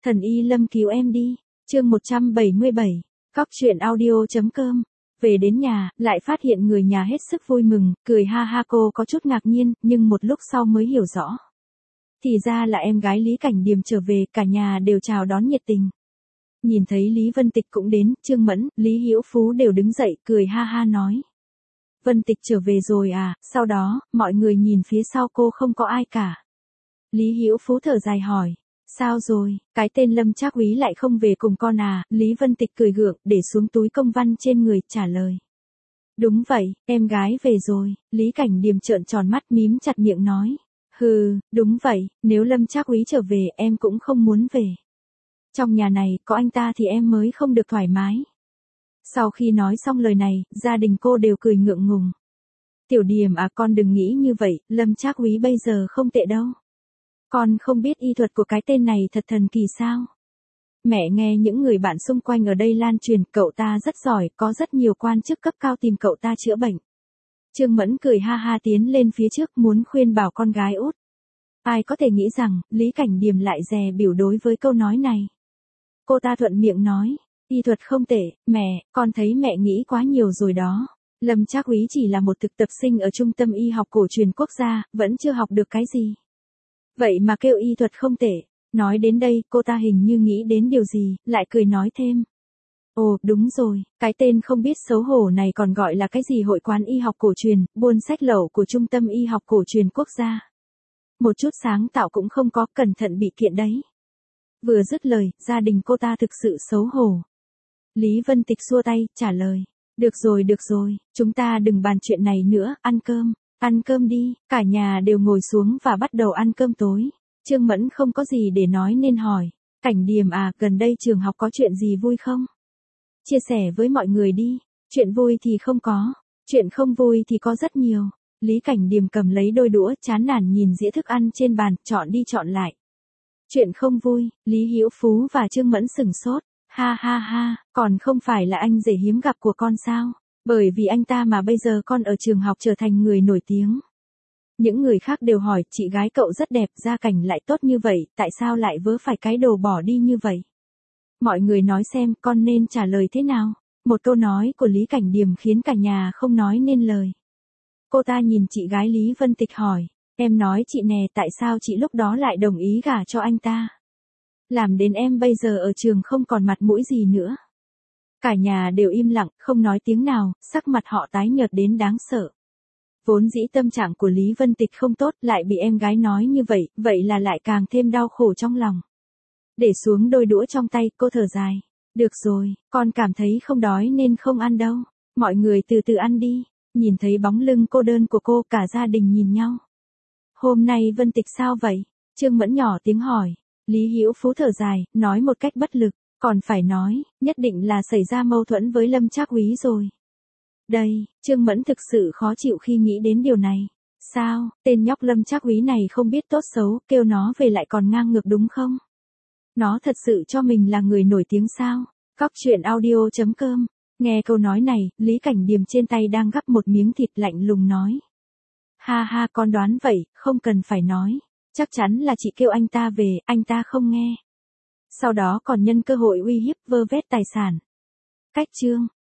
Thần Y Lâm cứu em đi. Chương 177. Cóc truyện audio.com. Về đến nhà, lại phát hiện người nhà hết sức vui mừng, cười ha ha. Cô có chút ngạc nhiên, nhưng một lúc sau mới hiểu rõ. Thì ra là em gái Lý Cảnh Điềm trở về, cả nhà đều chào đón nhiệt tình. Nhìn thấy Lý Vân Tịch cũng đến, Trương Mẫn, Lý Hữu Phú đều đứng dậy, cười ha ha nói. Vân Tịch trở về rồi à? Sau đó, mọi người nhìn phía sau cô không có ai cả. Lý Hữu Phú thở dài hỏi. Sao rồi, cái tên Lâm Trác Úy lại không về cùng con à? Lý Vân Tịch cười gượng, để xuống túi công văn trên người, trả lời. Đúng vậy, em gái về rồi. Lý Cảnh Điềm trợn tròn mắt mím chặt miệng nói. Hừ, đúng vậy, nếu Lâm Trác Úy trở về em cũng không muốn về. Trong nhà này, có anh ta thì em mới không được thoải mái. Sau khi nói xong lời này, gia đình cô đều cười ngượng ngùng. Tiểu Điềm à, con đừng nghĩ như vậy, Lâm Trác Úy bây giờ không tệ đâu. Con không biết y thuật của cái tên này thật thần kỳ sao? Mẹ nghe những người bạn xung quanh ở đây lan truyền, cậu ta rất giỏi, có rất nhiều quan chức cấp cao tìm cậu ta chữa bệnh. Trương Mẫn cười ha ha tiến lên phía trước muốn khuyên bảo con gái út. Ai có thể nghĩ rằng, Lý Cảnh Điềm lại dè bỉu đối với câu nói này. Cô ta thuận miệng nói, y thuật không tệ, mẹ, con thấy mẹ nghĩ quá nhiều rồi đó. Lâm Trác Úy chỉ là một thực tập sinh ở Trung tâm Y học cổ truyền quốc gia, vẫn chưa học được cái gì. Vậy mà kêu y thuật không tệ. Nói đến đây, cô ta hình như nghĩ đến điều gì, lại cười nói thêm. Ồ, đúng rồi, cái tên không biết xấu hổ này còn gọi là cái gì Hội quán Y học cổ truyền, buôn sách lậu của Trung tâm Y học cổ truyền quốc gia. Một chút sáng tạo cũng không có, cẩn thận bị kiện đấy. Vừa dứt lời, gia đình cô ta thực sự xấu hổ. Lý Vân Tịch xua tay, trả lời. Được rồi, chúng ta đừng bàn chuyện này nữa, ăn cơm. Ăn cơm đi, cả nhà đều ngồi xuống và bắt đầu ăn cơm tối. Trương Mẫn không có gì để nói nên hỏi. Cảnh Điềm à, gần đây trường học có chuyện gì vui không? Chia sẻ với mọi người đi. Chuyện vui thì không có. Chuyện không vui thì có rất nhiều. Lý Cảnh Điềm cầm lấy đôi đũa, chán nản nhìn dĩa thức ăn trên bàn, chọn đi chọn lại. Chuyện không vui, Lý Hữu Phú và Trương Mẫn sửng sốt. Ha ha ha, còn không phải là anh rể hiếm gặp của con sao? Bởi vì anh ta mà bây giờ con ở trường học trở thành người nổi tiếng. Những người khác đều hỏi, chị gái cậu rất đẹp, gia cảnh lại tốt như vậy, tại sao lại vớ phải cái đồ bỏ đi như vậy? Mọi người nói xem con nên trả lời thế nào? Một câu nói của Lý Cảnh Điềm khiến cả nhà không nói nên lời. Cô ta nhìn chị gái Lý Vân Tịch hỏi, em nói chị nè, tại sao chị lúc đó lại đồng ý gả cho anh ta? Làm đến em bây giờ ở trường không còn mặt mũi gì nữa. Cả nhà đều im lặng, không nói tiếng nào, sắc mặt họ tái nhợt đến đáng sợ. Vốn dĩ tâm trạng của Lý Vân Tịch không tốt, lại bị em gái nói như vậy, vậy là lại càng thêm đau khổ trong lòng. Để xuống đôi đũa trong tay, cô thở dài. Được rồi, con cảm thấy không đói nên không ăn đâu. Mọi người từ từ ăn đi. Nhìn thấy bóng lưng cô đơn của cô, cả gia đình nhìn nhau. Hôm nay Vân Tịch sao vậy? Trương Mẫn nhỏ tiếng hỏi. Lý Hữu Phú thở dài, nói một cách bất lực. Còn phải nói, nhất định là xảy ra mâu thuẫn với Lâm Trác Úy rồi. Đây, Trương Mẫn thực sự khó chịu khi nghĩ đến điều này. Sao, tên nhóc Lâm Trác Úy này không biết tốt xấu, kêu nó về lại còn ngang ngược đúng không? Nó thật sự cho mình là người nổi tiếng sao? Cóc truyện audio.com. Nghe câu nói này, Lý Cảnh Điềm trên tay đang gắp một miếng thịt lạnh lùng nói. Ha ha, con đoán vậy, không cần phải nói. Chắc chắn là chị kêu anh ta về, anh ta không nghe. Sau đó còn nhân cơ hội uy hiếp vơ vét tài sản. Cách chương.